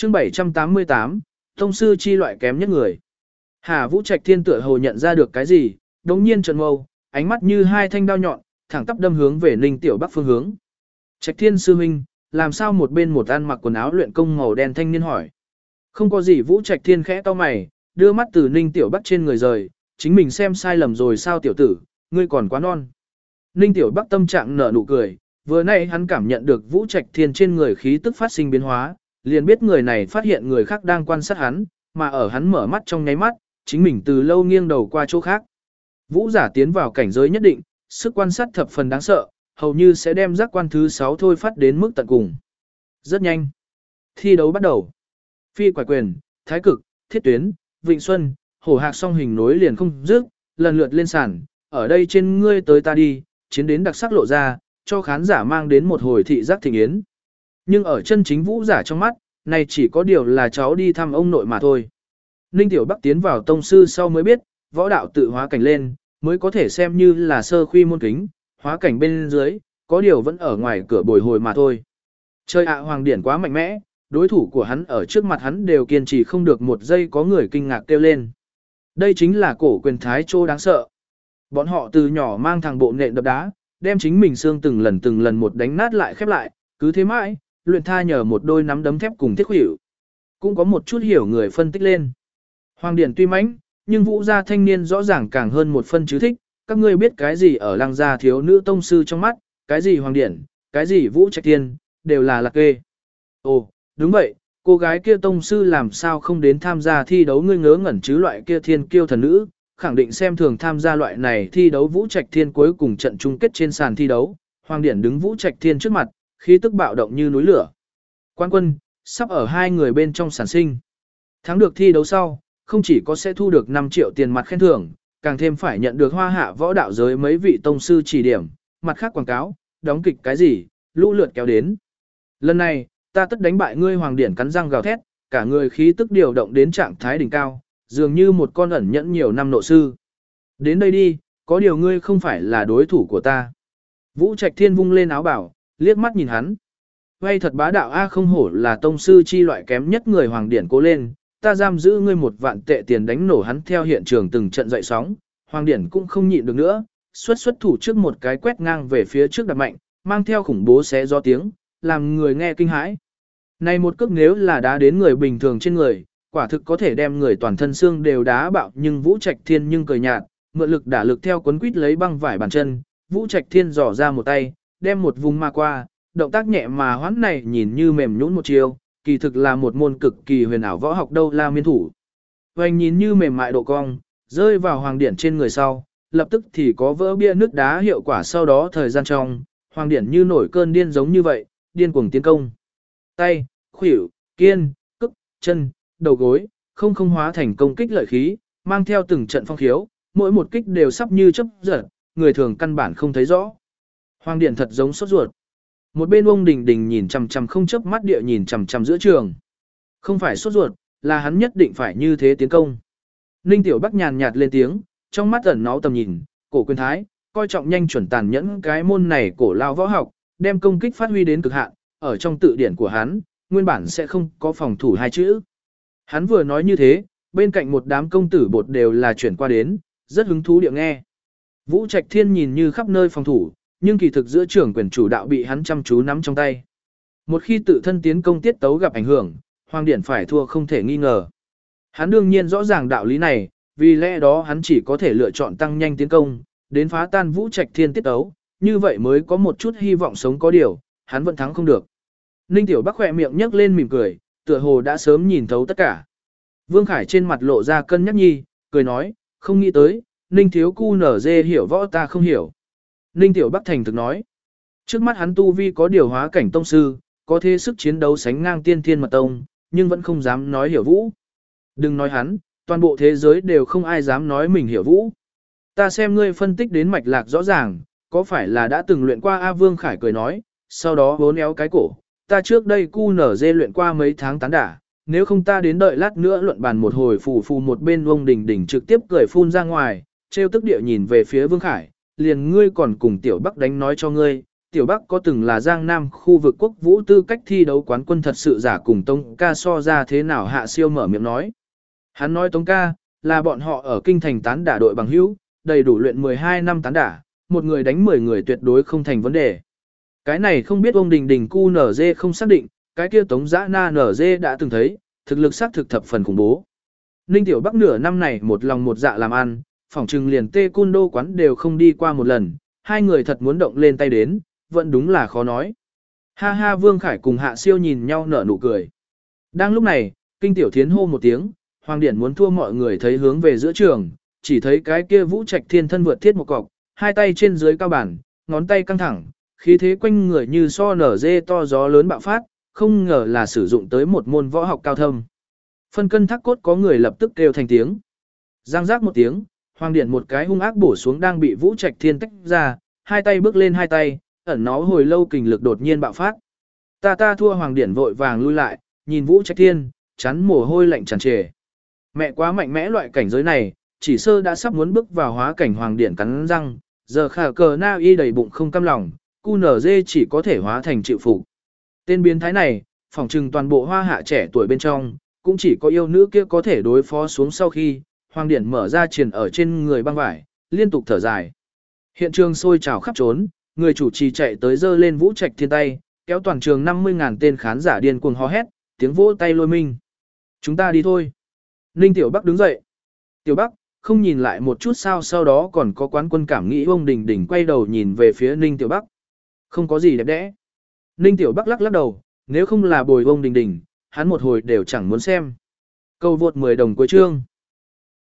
Chương 788, tông sư chi loại kém nhất người. Hà Vũ Trạch Thiên tựa hồ nhận ra được cái gì, đống nhiên trợn mâu, ánh mắt như hai thanh đao nhọn, thẳng tắp đâm hướng về Ninh Tiểu Bắc phương hướng. Trạch Thiên sư huynh, làm sao một bên một ăn mặc quần áo luyện công màu đen thanh niên hỏi. Không có gì. Vũ Trạch Thiên khẽ to mày, đưa mắt từ Ninh Tiểu Bắc trên người rời, chính mình xem sai lầm rồi sao tiểu tử, ngươi còn quá non. Ninh Tiểu Bắc tâm trạng nở nụ cười, vừa nãy hắn cảm nhận được Vũ Trạch Thiên trên người khí tức phát sinh biến hóa, liền biết người này phát hiện người khác đang quan sát hắn, mà ở hắn mở mắt trong nháy mắt, chính mình từ lâu nghiêng đầu qua chỗ khác. Vũ giả tiến vào cảnh giới nhất định, sức quan sát thập phần đáng sợ, hầu như sẽ đem giác quan thứ 6 thôi phát đến mức tận cùng. Rất nhanh. Thi đấu bắt đầu. Phi quải quyền, thái cực, thiết tuyến, vịnh xuân, hổ hạc song hình nối liền không dứt, lần lượt lên sàn, ở đây trên ngươi tới ta đi, chiến đến đặc sắc lộ ra, cho khán giả mang đến một hồi thị giác thịnh yến. Nhưng ở chân chính vũ giả trong mắt, này chỉ có điều là cháu đi thăm ông nội mà thôi. Ninh Tiểu Bắc tiến vào tông sư sau mới biết, võ đạo tự hóa cảnh lên, mới có thể xem như là sơ khuy môn kính, hóa cảnh bên dưới, có điều vẫn ở ngoài cửa bồi hồi mà thôi. Chơi ạ Hoàng Điển quá mạnh mẽ, đối thủ của hắn ở trước mặt hắn đều kiên trì không được một giây có người kinh ngạc kêu lên. Đây chính là cổ quyền thái trô đáng sợ. Bọn họ từ nhỏ mang thằng bộ nện đập đá, đem chính mình xương từng lần một đánh nát lại khép lại, cứ thế mãi, luyện tha nhờ một đôi nắm đấm thép cùng thiết khuỷu. Cũng có một chút hiểu người phân tích lên. Hoàng Điển tuy mãnh, nhưng vũ gia thanh niên rõ ràng càng hơn một phân chứ thích, các ngươi biết cái gì ở lăng gia thiếu nữ tông sư trong mắt, cái gì Hoàng Điển, cái gì Vũ Trạch Thiên, đều là lạc kê. Ồ, đúng vậy, cô gái kia tông sư làm sao không đến tham gia thi đấu, ngươi ngớ ngẩn chứ, loại kia thiên kiêu thần nữ, khẳng định xem thường tham gia loại này thi đấu. Vũ Trạch Thiên cuối cùng trận chung kết trên sàn thi đấu, Hoàng Điển đứng Vũ Trạch Thiên trước mặt, khí tức bạo động như núi lửa. Quan quân, sắp ở hai người bên trong sản sinh. Thắng được thi đấu sau, không chỉ có sẽ thu được 5 triệu tiền mặt khen thưởng, càng thêm phải nhận được hoa hạ võ đạo giới mấy vị tông sư chỉ điểm, mặt khác quảng cáo, đóng kịch cái gì, lũ lượt kéo đến. Lần này, ta tất đánh bại ngươi. Hoàng Điển cắn răng gào thét, cả người khí tức điều động đến trạng thái đỉnh cao, dường như một con ẩn nhẫn nhiều năm nộ sư. Đến đây đi, có điều ngươi không phải là đối thủ của ta. Vũ Trạch Thiên vung lên áo bảo, liếc mắt nhìn hắn. Vay thật bá đạo a, không hổ là tông sư chi loại kém nhất người. Hoàng Điển cố lên, ta giam giữ ngươi 1 vạn tệ tiền đánh nổ hắn. Theo hiện trường từng trận dậy sóng, Hoàng Điển cũng không nhịn được nữa, xuất thủ trước một cái quét ngang về phía trước đập mạnh, mang theo khủng bố xé gió tiếng, làm người nghe kinh hãi. Này một cước nếu là đá đến người bình thường trên người, quả thực có thể đem người toàn thân xương đều đá bạo, nhưng Vũ Trạch Thiên nhưng cười nhạt, mượn lực đả lực theo quấn quýt lấy băng vải bàn chân, Vũ Trạch Thiên dò ra một tay, đem một vùng ma qua, động tác nhẹ mà hoán này nhìn như mềm nhũn một chiều, kỳ thực là một môn cực kỳ huyền ảo võ học đâu la miên thủ. Hoành nhìn như mềm mại độ cong, rơi vào Hoàng Điển trên người sau, lập tức thì có vỡ bia nước đá hiệu quả. Sau đó thời gian trong, Hoàng Điển như nổi cơn điên giống như vậy, điên cuồng tiến công. Tay, khuỷu, kiên, cức, chân, đầu gối, không hóa thành công kích lợi khí, mang theo từng trận phong khiếu, mỗi một kích đều sắp như chớp giật, người thường căn bản không thấy rõ. Hoàng Điển thật giống sốt ruột. Một bên ông Đình Đình nhìn chằm chằm không chớp mắt địa nhìn chằm chằm giữa trường. Không phải sốt ruột, là hắn nhất định phải như thế tiến công. Ninh Tiểu Bắc nhàn nhạt lên tiếng, trong mắt ẩn náu tầm nhìn, cổ quyền thái, coi trọng nhanh chuẩn tàn nhẫn cái môn này cổ lao võ học, đem công kích phát huy đến cực hạn, ở trong tự điển của hắn, nguyên bản sẽ không có phòng thủ hai chữ. Hắn vừa nói như thế, bên cạnh một đám công tử bột đều là chuyển qua đến, rất hứng thú địa nghe. Vũ Trạch Thiên nhìn như khắp nơi phòng thủ, nhưng kỳ thực giữa trưởng quyền chủ đạo bị hắn chăm chú nắm trong tay. Một khi tự thân tiến công tiết tấu gặp ảnh hưởng, Hoàng Điển phải thua không thể nghi ngờ. Hắn đương nhiên rõ ràng đạo lý này, vì lẽ đó hắn chỉ có thể lựa chọn tăng nhanh tiến công, đến phá tan Vũ Trạch Thiên tiết tấu, như vậy mới có một chút hy vọng sống, có điều, hắn vẫn thắng không được. Ninh Tiểu Bắc khỏe miệng nhếch lên mỉm cười, tựa hồ đã sớm nhìn thấu tất cả. Vương Khải trên mặt lộ ra cân nhắc nhi, cười nói, không nghĩ tới, Ninh thiếu cu nở dê hiểu võ ta không hiểu. Ninh Tiểu Bắc thành thực nói, trước mắt hắn tu vi có điều hóa cảnh tông sư, có thế sức chiến đấu sánh ngang tiên thiên mật tông, nhưng vẫn không dám nói hiểu vũ. Đừng nói hắn, toàn bộ thế giới đều không ai dám nói mình hiểu vũ. Ta xem ngươi phân tích đến mạch lạc rõ ràng, có phải là đã từng luyện qua A? Vương Khải cười nói, sau đó vốn éo cái cổ, ta trước đây cu nở dê luyện qua mấy tháng tán đả, nếu không ta đến đợi lát nữa luận bàn một hồi. Phù một bên ông Đình Đình trực tiếp cười phun ra ngoài, trêu tức địa nhìn về phía Vương Khải, liền ngươi còn cùng Tiểu Bắc đánh nói cho ngươi, Tiểu Bắc có từng là Giang Nam khu vực quốc vũ tư cách thi đấu quán quân thật sự giả cùng Tống ca so ra thế nào Hạ Siêu mở miệng nói. Hắn nói Tống ca, là bọn họ ở kinh thành tán đả đội bằng hữu, đầy đủ luyện 12 năm tán đả, một người đánh 10 người tuyệt đối không thành vấn đề. Cái này không biết ông Đình Đình cu nở dê không xác định, cái kia Tống Dã Na nở dê đã từng thấy, thực lực xác thực thập phần khủng bố. Ninh Tiểu Bắc nửa năm này một lòng một dạ làm ăn, phỏng trừng liền tê cun đô quán đều không đi qua một lần, hai người thật muốn động lên tay đến, vẫn đúng là khó nói. Ha ha Vương Khải cùng Hạ Siêu nhìn nhau nở nụ cười. Đang lúc này, Kinh Tiểu Thiến hô một tiếng, Hoàng Điển muốn thua mọi người thấy hướng về giữa trường, chỉ thấy cái kia Vũ Trạch Thiên thân vượt thiết một cọc, hai tay trên dưới cao bản, ngón tay căng thẳng, khí thế quanh người như so nở dê to gió lớn bạo phát, không ngờ là sử dụng tới một môn võ học cao thâm. Phân cân thác cốt có người lập tức kêu thành tiếng. Giang giác một tiếng, Hoàng Điển một cái hung ác bổ xuống đang bị Vũ Trạch Thiên tách ra, hai tay bước lên hai tay, ẩn nó hồi lâu kình lực đột nhiên bạo phát. Ta thua Hoàng Điển vội vàng lui lại, nhìn Vũ Trạch Thiên, chắn mồ hôi lạnh tràn trề. Mẹ quá mạnh mẽ loại cảnh giới này, chỉ sơ đã sắp muốn bước vào hóa cảnh Hoàng Điển cắn răng, giờ khả cờ na y đầy bụng không cam lòng, cu nở dê chỉ có thể hóa thành chịu phục. Tên biến thái này, phỏng trừng toàn bộ hoa hạ trẻ tuổi bên trong, cũng chỉ có yêu nữ kia có thể đối phó xuống sau khi, Hoàng Điển mở ra triển ở trên người băng vải, liên tục thở dài. Hiện trường sôi trào khắp trốn, người chủ trì chạy tới giơ lên Vũ Trạch Thiên tay, kéo toàn trường 50.000 tên khán giả điên cuồng hò hét, tiếng vỗ tay lôi minh. Chúng ta đi thôi. Ninh Tiểu Bắc đứng dậy. Tiểu Bắc, không nhìn lại một chút sao, sau đó còn có quán quân cảm nghĩ ông Đình Đình quay đầu nhìn về phía Ninh Tiểu Bắc. Không có gì đẹp đẽ. Ninh Tiểu Bắc lắc lắc đầu, nếu không là bồi ông Đình Đình, hắn một hồi đều chẳng muốn xem. Câu vượt 10 đồng cuối chương.